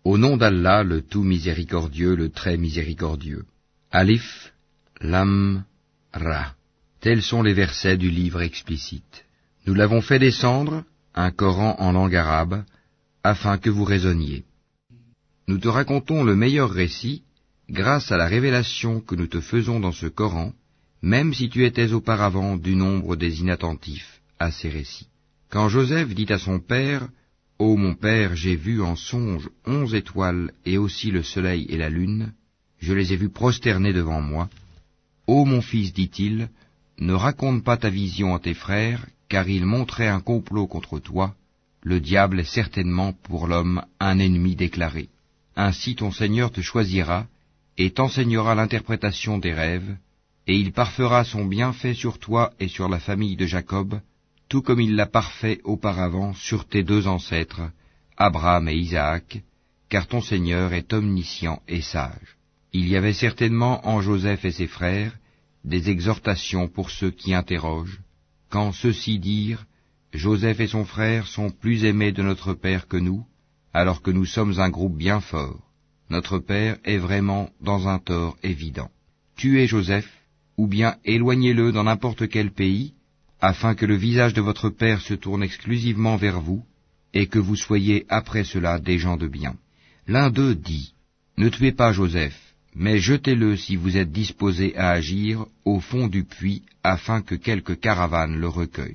Au nom d'Allah, le tout miséricordieux, le très miséricordieux. Alif, Lam, Ra. Tels sont les versets du livre explicite. Nous l'avons fait descendre, un Coran en langue arabe, afin que vous raisonniez. Nous te racontons le meilleur récit, grâce à la révélation que nous te faisons dans ce Coran, même si tu étais auparavant du nombre des inattentifs à ces récits. Quand Joseph dit à son père, « Ô mon père, j'ai vu en songe 11 étoiles et aussi le soleil et la lune, je les ai vus prosternés devant moi. Ô mon fils, dit-il, ne raconte pas ta vision à tes frères, car ils montraient un complot contre toi. Le diable est certainement pour l'homme un ennemi déclaré. Ainsi ton Seigneur te choisira et t'enseignera l'interprétation des rêves, et il parfera son bienfait sur toi et sur la famille de Jacob, tout comme il l'a parfait auparavant sur tes deux ancêtres, Abraham et Isaac, car ton Seigneur est omniscient et sage. Il y avait certainement en Joseph et ses frères des exhortations pour ceux qui interrogent, quand ceux-ci dirent, Joseph et son frère sont plus aimés de notre Père que nous, alors que nous sommes un groupe bien fort. Notre Père est vraiment dans un tort évident. Tuez Joseph, ou bien éloignez-le dans n'importe quel pays, afin que le visage de votre Père se tourne exclusivement vers vous, et que vous soyez après cela des gens de bien. L'un d'eux dit, ne tuez pas Joseph, mais jetez-le si vous êtes disposés à agir au fond du puits, afin que quelque caravane le recueille.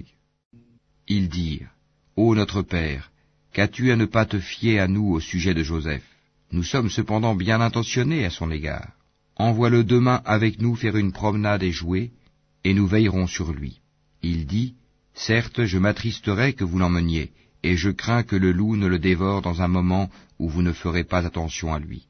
Ils dirent, ô notre Père, qu'as-tu à ne pas te fier à nous au sujet de Joseph? Nous sommes cependant bien intentionnés à son égard. Envoie-le demain avec nous faire une promenade et jouer, et nous veillerons sur lui. Il dit, certes, je m'attristerai que vous l'emmeniez, et je crains que le loup ne le dévore dans un moment où vous ne ferez pas attention à lui.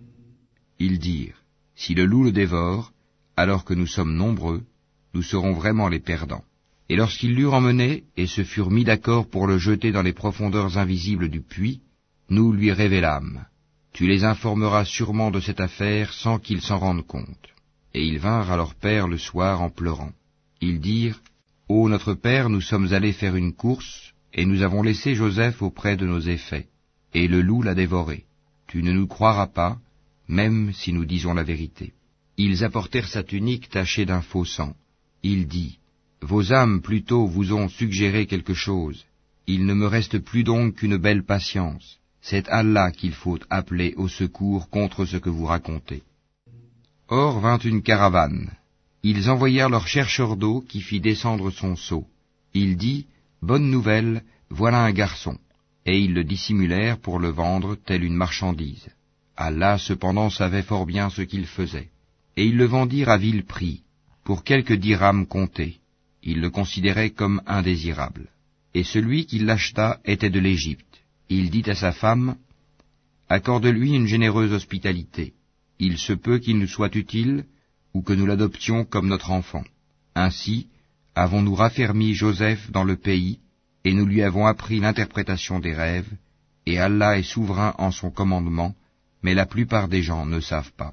Ils dirent, si le loup le dévore, alors que nous sommes nombreux, nous serons vraiment les perdants. Et lorsqu'ils l'eurent emmené et se furent mis d'accord pour le jeter dans les profondeurs invisibles du puits, nous lui révélâmes. Tu les informeras sûrement de cette affaire sans qu'ils s'en rendent compte. Et ils vinrent à leur père le soir en pleurant. Ils dirent, ô notre père, nous sommes allés faire une course, et nous avons laissé Joseph auprès de nos effets, et le loup l'a dévoré. Tu ne nous croiras pas, même si nous disons la vérité. Ils apportèrent sa tunique tachée d'un faux sang. Il dit, vos âmes plutôt vous ont suggéré quelque chose. Il ne me reste plus donc qu'une belle patience. C'est Allah qu'il faut appeler au secours contre ce que vous racontez. Or vint une caravane. Ils envoyèrent leur chercheur d'eau qui fit descendre son seau. Il dit, bonne nouvelle, voilà un garçon. Et ils le dissimulèrent pour le vendre telle une marchandise. Allah cependant savait fort bien ce qu'il faisait. Et ils le vendirent à vil prix, pour quelques dirhams comptés. Ils le considéraient comme indésirable. Et celui qui l'acheta était de l'Égypte. Il dit à sa femme, accorde-lui une généreuse hospitalité. Il se peut qu'il nous soit utile, ou que nous l'adoptions comme notre enfant. Ainsi, avons-nous raffermi Joseph dans le pays, et nous lui avons appris l'interprétation des rêves, et Allah est souverain en son commandement, mais la plupart des gens ne savent pas.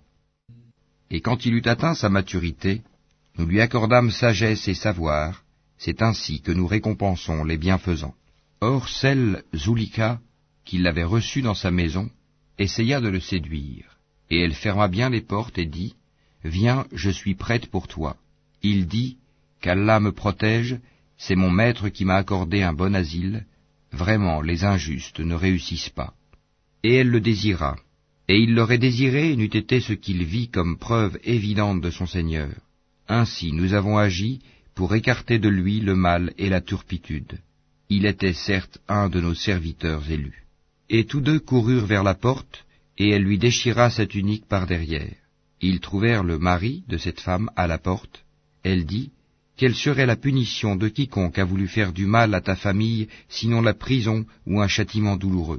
Et quand il eut atteint sa maturité, nous lui accordâmes sagesse et savoir, c'est ainsi que nous récompensons les bienfaisants. Or celle, Zulika, qui l'avait reçu dans sa maison, essaya de le séduire, et elle ferma bien les portes et dit, viens, je suis prête pour toi. Il dit, qu'Allah me protège, c'est mon maître qui m'a accordé un bon asile, vraiment les injustes ne réussissent pas. Et elle le désira, et il l'aurait désiré n'eût été ce qu'il vit comme preuve évidente de son Seigneur. Ainsi nous avons agi pour écarter de lui le mal et la turpitude. Il était certes un de nos serviteurs élus. Et tous deux coururent vers la porte, et elle lui déchira sa tunique par derrière. Ils trouvèrent le mari de cette femme à la porte. Elle dit, quelle serait la punition de quiconque a voulu faire du mal à ta famille, sinon la prison ou un châtiment douloureux?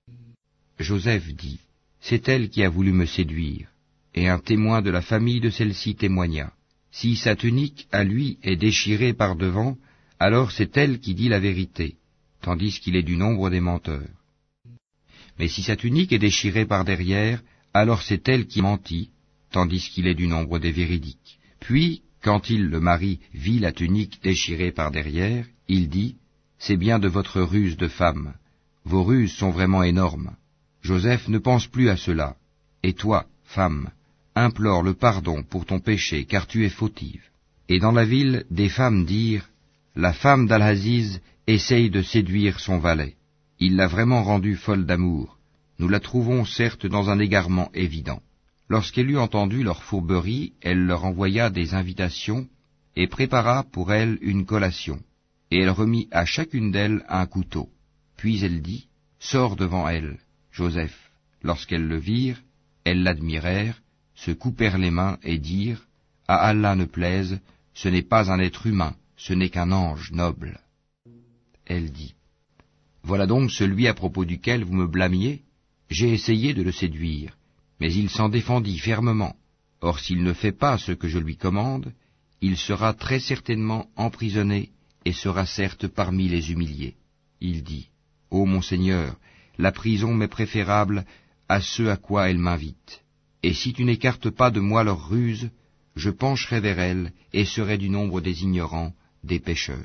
Joseph dit, c'est elle qui a voulu me séduire. Et un témoin de la famille de celle-ci témoigna. Si sa tunique à lui est déchirée par devant, alors c'est elle qui dit la vérité, tandis qu'il est du nombre des menteurs. Mais si sa tunique est déchirée par derrière, alors c'est elle qui mentit, tandis qu'il est du nombre des véridiques. Puis, quand il, le mari, vit la tunique déchirée par derrière, il dit, c'est bien de votre ruse de femme, vos ruses sont vraiment énormes. Joseph ne pense plus à cela, et toi, femme, implore le pardon pour ton péché, car tu es fautive. Et dans la ville, des femmes dirent, la femme d'Al-Aziz essaye de séduire son valet. Il l'a vraiment rendue folle d'amour. Nous la trouvons certes dans un égarement évident. Lorsqu'elle eut entendu leur fourberie, elle leur envoya des invitations et prépara pour elles une collation. Et elle remit à chacune d'elles un couteau. Puis elle dit, sors devant elle, Joseph. Lorsqu'elles le virent, elles l'admirèrent, se coupèrent les mains et dirent, à Allah ne plaise, ce n'est pas un être humain, ce n'est qu'un ange noble. Elle dit, voilà donc celui à propos duquel vous me blâmiez. J'ai essayé de le séduire, mais il s'en défendit fermement. Or s'il ne fait pas ce que je lui commande, il sera très certainement emprisonné et sera certes parmi les humiliés. Il dit, ô mon Seigneur, la prison m'est préférable à ce à quoi elle m'invite. Et si tu n'écartes pas de moi leurs ruses, je pencherai vers elles et serai du nombre des ignorants, des pécheurs.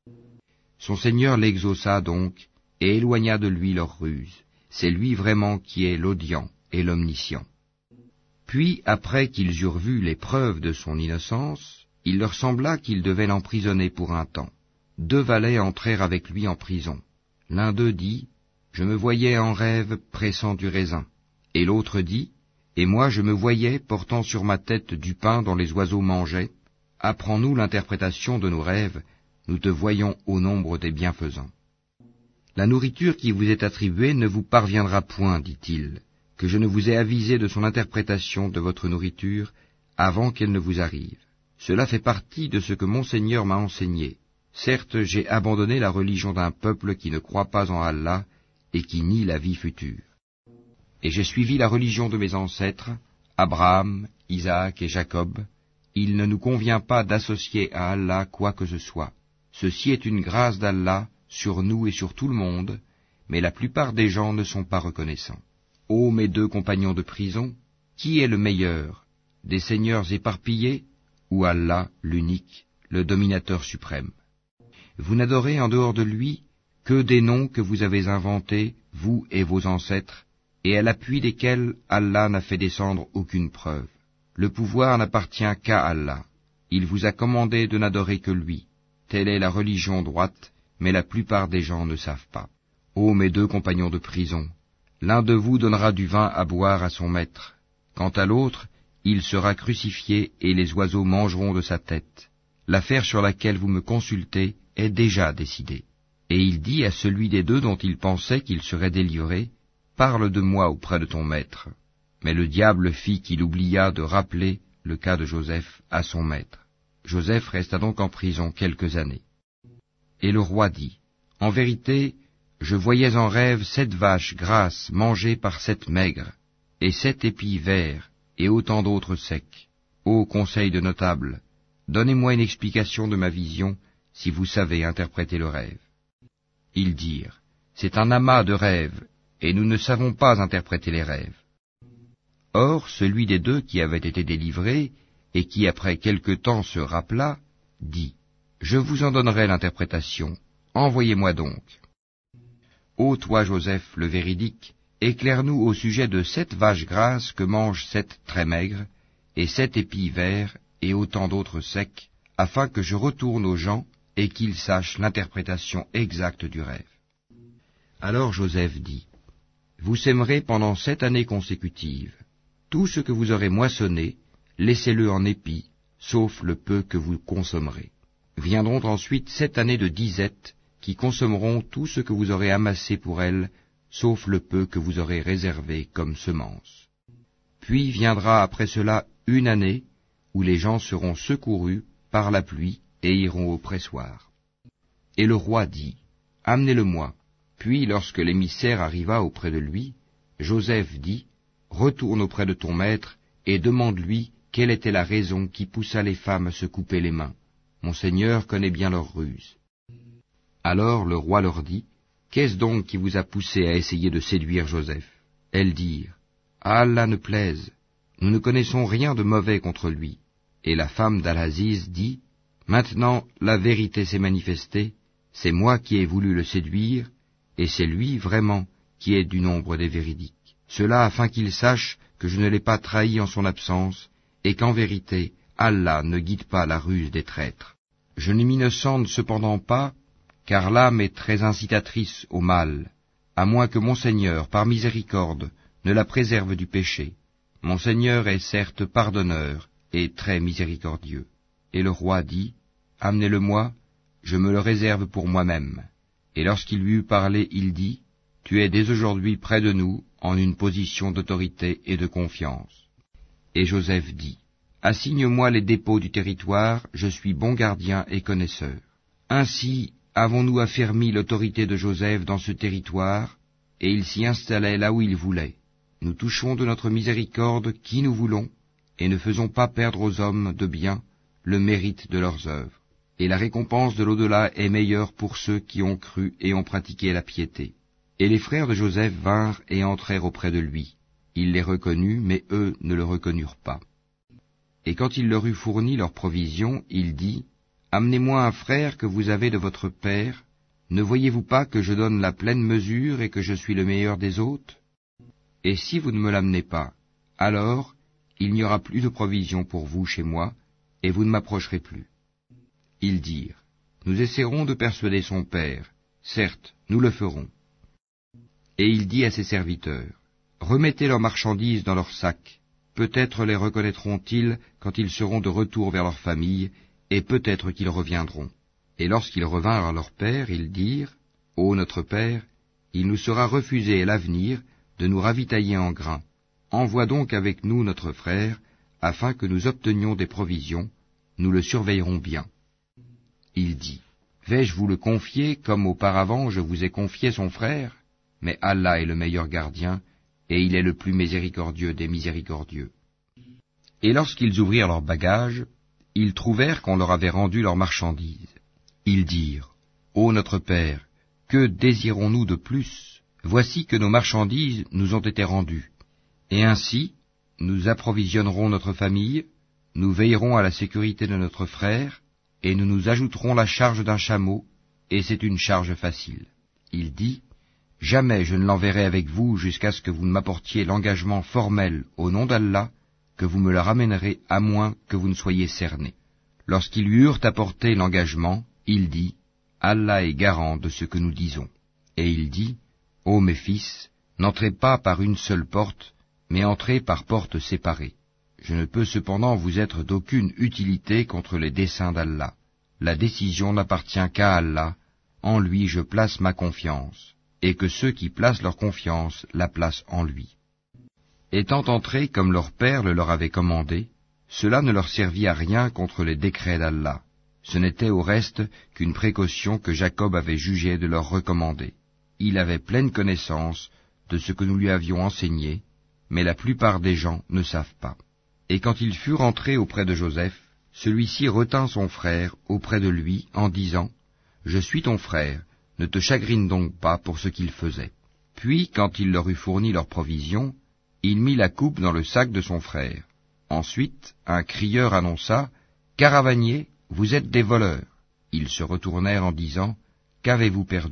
Son Seigneur l'exauça donc et éloigna de lui leurs ruses. C'est lui vraiment qui est l'audient et l'omniscient. Puis, après qu'ils eurent vu les preuves de son innocence, il leur sembla qu'ils devaient l'emprisonner pour un temps. 2 valets entrèrent avec lui en prison. L'un d'eux dit, « Je me voyais en rêve pressant du raisin. » Et l'autre dit, « Et moi je me voyais portant sur ma tête du pain dont les oiseaux mangeaient. Apprends-nous l'interprétation de nos rêves, nous te voyons au nombre des bienfaisants. » La nourriture qui vous est attribuée ne vous parviendra point, dit-il, que je ne vous ai avisé de son interprétation de votre nourriture avant qu'elle ne vous arrive. Cela fait partie de ce que mon Seigneur m'a enseigné. Certes, j'ai abandonné la religion d'un peuple qui ne croit pas en Allah et qui nie la vie future. Et j'ai suivi la religion de mes ancêtres, Abraham, Isaac et Jacob. Il ne nous convient pas d'associer à Allah quoi que ce soit. Ceci est une grâce d'Allah sur nous et sur tout le monde, mais la plupart des gens ne sont pas reconnaissants. Ô mes 2 compagnons de prison, qui est le meilleur, des seigneurs éparpillés, ou Allah, l'unique, le dominateur suprême? Vous n'adorez en dehors de lui que des noms que vous avez inventés, vous et vos ancêtres, et à l'appui desquels Allah n'a fait descendre aucune preuve. Le pouvoir n'appartient qu'à Allah. Il vous a commandé de n'adorer que lui. Telle est la religion droite, mais la plupart des gens ne savent pas. Ô mes 2 compagnons de prison, l'un de vous donnera du vin à boire à son maître. Quant à l'autre, il sera crucifié et les oiseaux mangeront de sa tête. L'affaire sur laquelle vous me consultez est déjà décidée. Et il dit à celui des 2 dont il pensait qu'il serait délivré, parle de moi auprès de ton maître. Mais le diable fit qu'il oublia de rappeler le cas de Joseph à son maître. Joseph resta donc en prison quelques années. Et le roi dit, en vérité, je voyais en rêve 7 vaches grasses mangées par 7 maigres, et 7 épis verts, et autant d'autres secs. Ô conseil de notables, donnez-moi une explication de ma vision, si vous savez interpréter le rêve. Ils dirent, c'est un amas de rêves, et nous ne savons pas interpréter les rêves. Or, celui des 2 qui avait été délivré, et qui après quelque temps se rappela, dit, je vous en donnerai l'interprétation, envoyez-moi donc. Ô toi, Joseph, le véridique, éclaire-nous au sujet de 7 vaches grasses que mangent 7 très maigres, et 7 épis verts, et autant d'autres secs, afin que je retourne aux gens et qu'ils sachent l'interprétation exacte du rêve. Alors Joseph dit, vous sèmerez pendant 7 années consécutives. Tout ce que vous aurez moissonné, laissez-le en épis, sauf le peu que vous consommerez. Viendront ensuite 7 années de disette, qui consommeront tout ce que vous aurez amassé pour elles, sauf le peu que vous aurez réservé comme semence. Puis viendra après cela 1 année, où les gens seront secourus par la pluie et iront au pressoir. Et le roi dit, amenez-le-moi. Puis lorsque l'émissaire arriva auprès de lui, Joseph dit, retourne auprès de ton maître et demande-lui quelle était la raison qui poussa les femmes à se couper les mains. Mon Seigneur connaît bien leurs ruses. Alors le roi leur dit, qu'est-ce donc qui vous a poussé à essayer de séduire Joseph? Elles dirent, à Allah ne plaise, nous ne connaissons rien de mauvais contre lui. Et la femme d'Al-Aziz dit, maintenant la vérité s'est manifestée, c'est moi qui ai voulu le séduire, et c'est lui vraiment qui est du nombre des véridiques. cela afin qu'ils sachent que je ne l'ai pas trahi en son absence, et qu'en vérité, Allah ne guide pas la ruse des traîtres. Je ne m'innocente cependant pas, car l'âme est très incitatrice au mal, à moins que mon Seigneur, par miséricorde, ne la préserve du péché. Mon Seigneur est certes pardonneur et très miséricordieux. Et le roi dit, Amenez-le-moi, je me le réserve pour moi-même. Et lorsqu'il lui eut parlé, il dit, Tu es dès aujourd'hui près de nous, en une position d'autorité et de confiance. Et Joseph dit, Assigne-moi les dépôts du territoire, je suis bon gardien et connaisseur. Ainsi avons-nous affermi l'autorité de Joseph dans ce territoire, et il s'y installait là où il voulait. Nous touchons de notre miséricorde qui nous voulons, et ne faisons pas perdre aux hommes de bien le mérite de leurs œuvres. Et la récompense de l'au-delà est meilleure pour ceux qui ont cru et ont pratiqué la piété. Et les frères de Joseph vinrent et entrèrent auprès de lui. Il les reconnut, mais eux ne le reconnurent pas. Et quand il leur eut fourni leurs provisions, il dit, Amenez-moi un frère que vous avez de votre père. Ne voyez-vous pas que je donne la pleine mesure et que je suis le meilleur des hôtes? Et si vous ne me l'amenez pas, alors il n'y aura plus de provisions pour vous chez moi, et vous ne m'approcherez plus. Ils dirent, Nous essaierons de persuader son père, certes, nous le ferons. Et il dit à ses serviteurs, Remettez leurs marchandises dans leurs sacs, peut-être les reconnaîtront-ils quand ils seront de retour vers leur famille, et peut-être qu'ils reviendront. Et lorsqu'ils revinrent à leur père, ils dirent, Ô notre père, il nous sera refusé à l'avenir de nous ravitailler en grains. Envoie donc avec nous notre frère, afin que nous obtenions des provisions, nous le surveillerons bien. Il dit, Vais-je vous le confier comme auparavant je vous ai confié son frère? Mais Allah est le meilleur gardien, et il est le plus miséricordieux des miséricordieux. Et lorsqu'ils ouvrirent leurs bagages, ils trouvèrent qu'on leur avait rendu leurs marchandises. Ils dirent, Ô notre Père, que désirons-nous de plus? Voici que nos marchandises nous ont été rendues. Et ainsi, nous approvisionnerons notre famille, nous veillerons à la sécurité de notre frère, et nous nous ajouterons la charge d'un chameau, et c'est une charge facile. Il dit, Jamais je ne l'enverrai avec vous jusqu'à ce que vous ne m'apportiez l'engagement formel au nom d'Allah, que vous me le ramènerez à moins que vous ne soyez cerné. Lorsqu'ils lui eurent apporté l'engagement, il dit, Allah est garant de ce que nous disons. Et il dit, Ô mes fils, n'entrez pas par une seule porte, mais entrez par portes séparées. Je ne peux cependant vous être d'aucune utilité contre les desseins d'Allah. La décision n'appartient qu'à Allah, en lui je place ma confiance, et que ceux qui placent leur confiance la placent en lui. Étant entrés comme leur père le leur avait commandé, cela ne leur servit à rien contre les décrets d'Allah. Ce n'était au reste qu'une précaution que Jacob avait jugé de leur recommander. Il avait pleine connaissance de ce que nous lui avions enseigné, mais la plupart des gens ne savent pas. Et quand ils furent entrés auprès de Joseph, celui-ci retint son frère auprès de lui en disant, « Je suis ton frère, ne te chagrine donc pas pour ce qu'il faisait. » Puis, quand il leur eut fourni leurs provisions, il mit la coupe dans le sac de son frère. Ensuite, un crieur annonça, « Caravaniers, vous êtes des voleurs. » Ils se retournèrent en disant, « Qu'avez-vous perdu ?»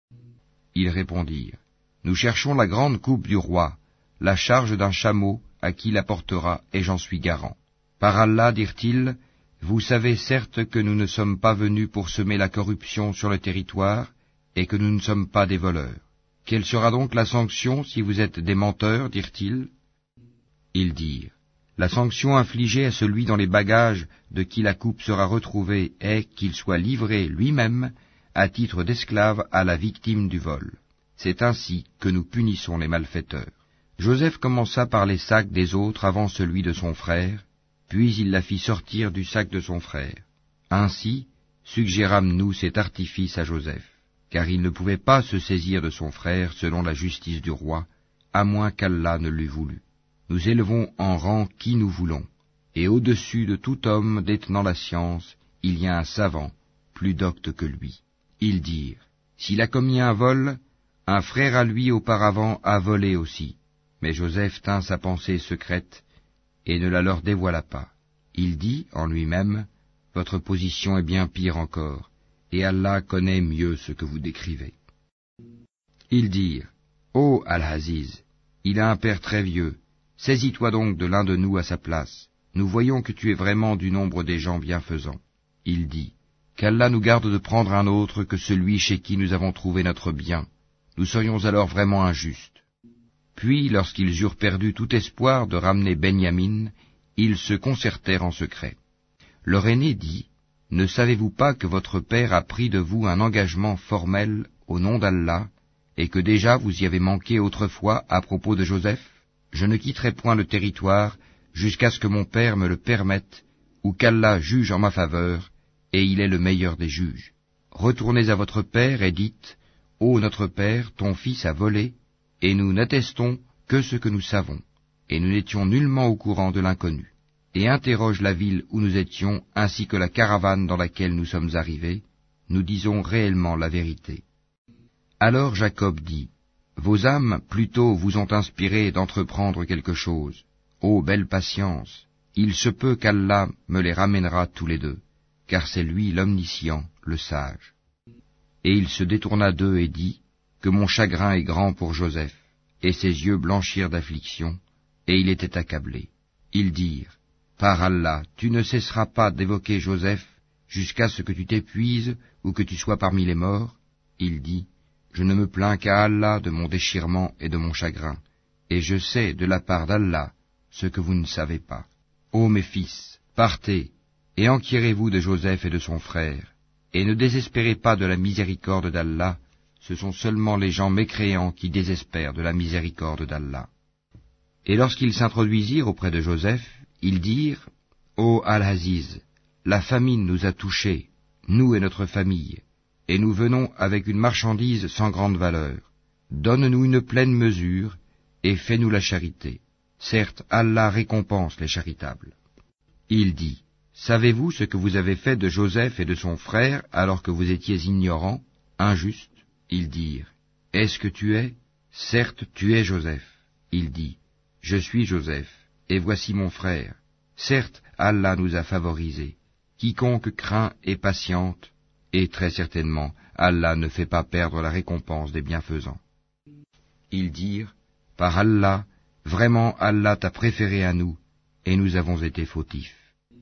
Ils répondirent, « Nous cherchons la grande coupe du roi, la charge d'un chameau à qui la portera, et j'en suis garant. Par Allah, dirent-ils, vous savez certes que nous ne sommes pas venus pour semer la corruption sur le territoire, et que nous ne sommes pas des voleurs. Quelle sera donc la sanction si vous êtes des menteurs, dirent-ils? Ils dirent, la sanction infligée à celui dans les bagages de qui la coupe sera retrouvée est qu'il soit livré lui-même à titre d'esclave à la victime du vol. C'est ainsi que nous punissons les malfaiteurs. Joseph commença par les sacs des autres avant celui de son frère, puis il la fit sortir du sac de son frère. Ainsi suggérâmes-nous cet artifice à Joseph, car il ne pouvait pas se saisir de son frère selon la justice du roi, à moins qu'Allah ne l'eût voulu. Nous élevons en rang qui nous voulons, et au-dessus de tout homme détenant la science, il y a un savant, plus docte que lui. Ils dirent, s'il a commis un vol, un frère à lui auparavant a volé aussi. Mais Joseph tint sa pensée secrète et ne la leur dévoila pas. Il dit en lui-même, votre position est bien pire encore, et Allah connaît mieux ce que vous décrivez. Ils dirent, ô Al-Aziz, il a un père très vieux. Saisis-toi donc de l'un de nous à sa place. Nous voyons que tu es vraiment du nombre des gens bienfaisants. Il dit, qu'Allah nous garde de prendre un autre que celui chez qui nous avons trouvé notre bien. Nous serions alors vraiment injustes. Puis, lorsqu'ils eurent perdu tout espoir de ramener Benyamin, ils se concertèrent en secret. Leur aîné dit, ne savez-vous pas que votre père a pris de vous un engagement formel au nom d'Allah, et que déjà vous y avez manqué autrefois à propos de Joseph? Je ne quitterai point le territoire jusqu'à ce que mon père me le permette, ou qu'Allah juge en ma faveur, et il est le meilleur des juges. Retournez à votre père et dites, ô notre père, ton fils a volé, et nous n'attestons que ce que nous savons, et nous n'étions nullement au courant de l'inconnu. Et interroge la ville où nous étions, ainsi que la caravane dans laquelle nous sommes arrivés, nous disons réellement la vérité. Alors Jacob dit, vos âmes plutôt vous ont inspiré d'entreprendre quelque chose. Ô belle patience, il se peut qu'Allah me les ramènera tous les deux, car c'est lui l'omniscient, le sage. Et il se détourna d'eux et dit, que mon chagrin est grand pour Joseph, et ses yeux blanchirent d'affliction, et il était accablé. Ils dirent, par Allah, tu ne cesseras pas d'évoquer Joseph jusqu'à ce que tu t'épuises ou que tu sois parmi les morts. Il dit, je ne me plains qu'à Allah de mon déchirement et de mon chagrin, et je sais de la part d'Allah ce que vous ne savez pas. Ô mes fils, partez, et enquirez-vous de Joseph et de son frère, et ne désespérez pas de la miséricorde d'Allah, ce sont seulement les gens mécréants qui désespèrent de la miséricorde d'Allah. Et lorsqu'ils s'introduisirent auprès de Joseph, ils dirent, ô Al-Aziz, la famine nous a touchés, nous et notre famille, et nous venons avec une marchandise sans grande valeur. Donne-nous une pleine mesure, et fais-nous la charité. Certes, Allah récompense les charitables. Il dit, savez-vous ce que vous avez fait de Joseph et de son frère alors que vous étiez ignorants, injustes? Ils dirent, est-ce que tu es? Certes, tu es Joseph. Il dit, je suis Joseph, et voici mon frère. Certes, Allah nous a favorisés. Quiconque craint et patiente, et très certainement, Allah ne fait pas perdre la récompense des bienfaisants. Ils dirent, par Allah, vraiment Allah t'a préféré à nous, et nous avons été fautifs.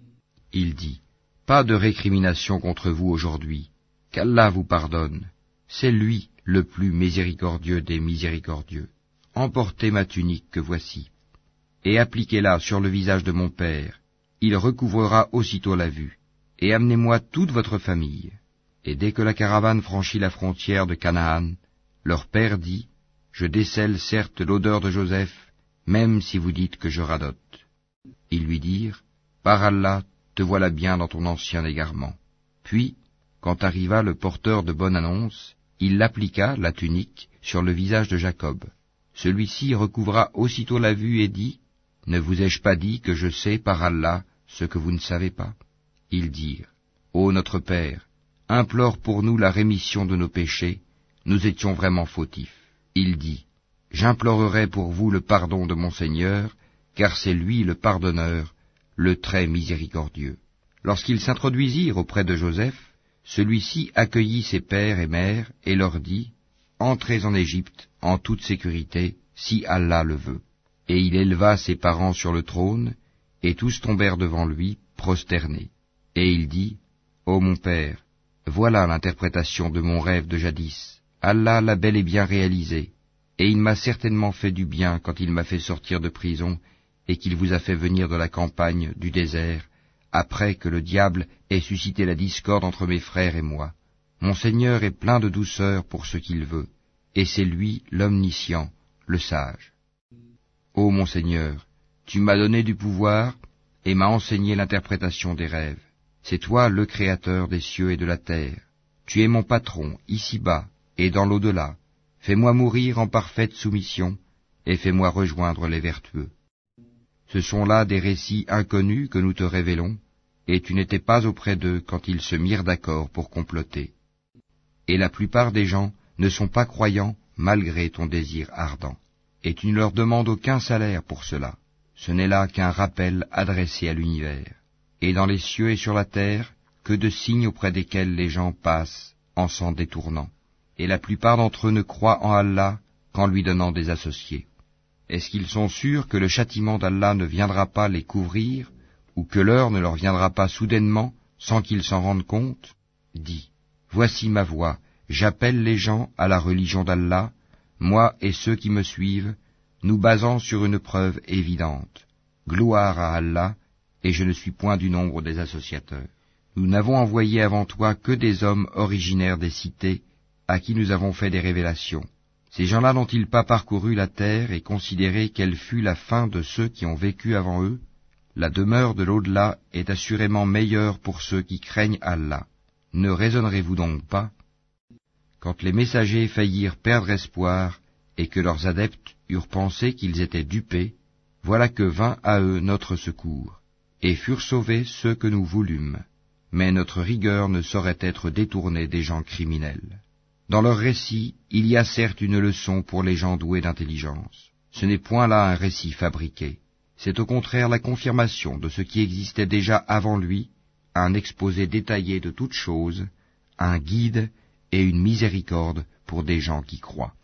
Il dit, pas de récrimination contre vous aujourd'hui, qu'Allah vous pardonne, c'est lui le plus miséricordieux des miséricordieux. Emportez ma tunique que voici, et appliquez-la sur le visage de mon père, il recouvrera aussitôt la vue, et amenez-moi toute votre famille. Et dès que la caravane franchit la frontière de Canaan, leur père dit, je décèle certes l'odeur de Joseph, même si vous dites que je radote. Ils lui dirent, par Allah, te voilà bien dans ton ancien égarement. Puis, quand arriva le porteur de bonne annonce, il l'appliqua, la tunique, sur le visage de Jacob. Celui-ci recouvra aussitôt la vue et dit, ne vous ai-je pas dit que je sais par Allah ce que vous ne savez pas? Ils dirent, ô notre père, implore pour nous la rémission de nos péchés, nous étions vraiment fautifs. Il dit, j'implorerai pour vous le pardon de mon Seigneur, car c'est lui le pardonneur, le très miséricordieux. Lorsqu'ils s'introduisirent auprès de Joseph, celui-ci accueillit ses pères et mères et leur dit, entrez en Égypte en toute sécurité, si Allah le veut. Et il éleva ses parents sur le trône, et tous tombèrent devant lui, prosternés. Et il dit, ô mon père, voilà l'interprétation de mon rêve de jadis. Allah l'a bel et bien réalisé, et il m'a certainement fait du bien quand il m'a fait sortir de prison, et qu'il vous a fait venir de la campagne, du désert, après que le diable ait suscité la discorde entre mes frères et moi. Mon Seigneur est plein de douceur pour ce qu'il veut, et c'est lui l'omniscient, le sage. Ô mon Seigneur, tu m'as donné du pouvoir, et m'as enseigné l'interprétation des rêves. C'est toi le Créateur des cieux et de la terre. Tu es mon patron, ici-bas, et dans l'au-delà. Fais-moi mourir en parfaite soumission, et fais-moi rejoindre les vertueux. Ce sont là des récits inconnus que nous te révélons, et tu n'étais pas auprès d'eux quand ils se mirent d'accord pour comploter. Et la plupart des gens ne sont pas croyants malgré ton désir ardent, et tu ne leur demandes aucun salaire pour cela. Ce n'est là qu'un rappel adressé à l'univers. Et dans les cieux et sur la terre, que de signes auprès desquels les gens passent en s'en détournant. Et la plupart d'entre eux ne croient en Allah qu'en lui donnant des associés. Est-ce qu'ils sont sûrs que le châtiment d'Allah ne viendra pas les couvrir, ou que l'heure ne leur viendra pas soudainement, sans qu'ils s'en rendent compte? Dis, voici ma voix, j'appelle les gens à la religion d'Allah, moi et ceux qui me suivent, nous basant sur une preuve évidente. Gloire à Allah, et je ne suis point du nombre des associateurs. Nous n'avons envoyé avant toi que des hommes originaires des cités, à qui nous avons fait des révélations. Ces gens-là n'ont-ils pas parcouru la terre et considéré quelle fut la fin de ceux qui ont vécu avant eux? La demeure de l'au-delà est assurément meilleure pour ceux qui craignent Allah. Ne raisonnerez-vous donc pas? Quand les messagers faillirent perdre espoir, et que leurs adeptes eurent pensé qu'ils étaient dupés, voilà que vint à eux notre secours, et furent sauvés ceux que nous voulûmes. Mais notre rigueur ne saurait être détournée des gens criminels. Dans leur récit, il y a certes une leçon pour les gens doués d'intelligence. Ce n'est point là un récit fabriqué. C'est au contraire la confirmation de ce qui existait déjà avant lui, un exposé détaillé de toutes choses, un guide et une miséricorde pour des gens qui croient.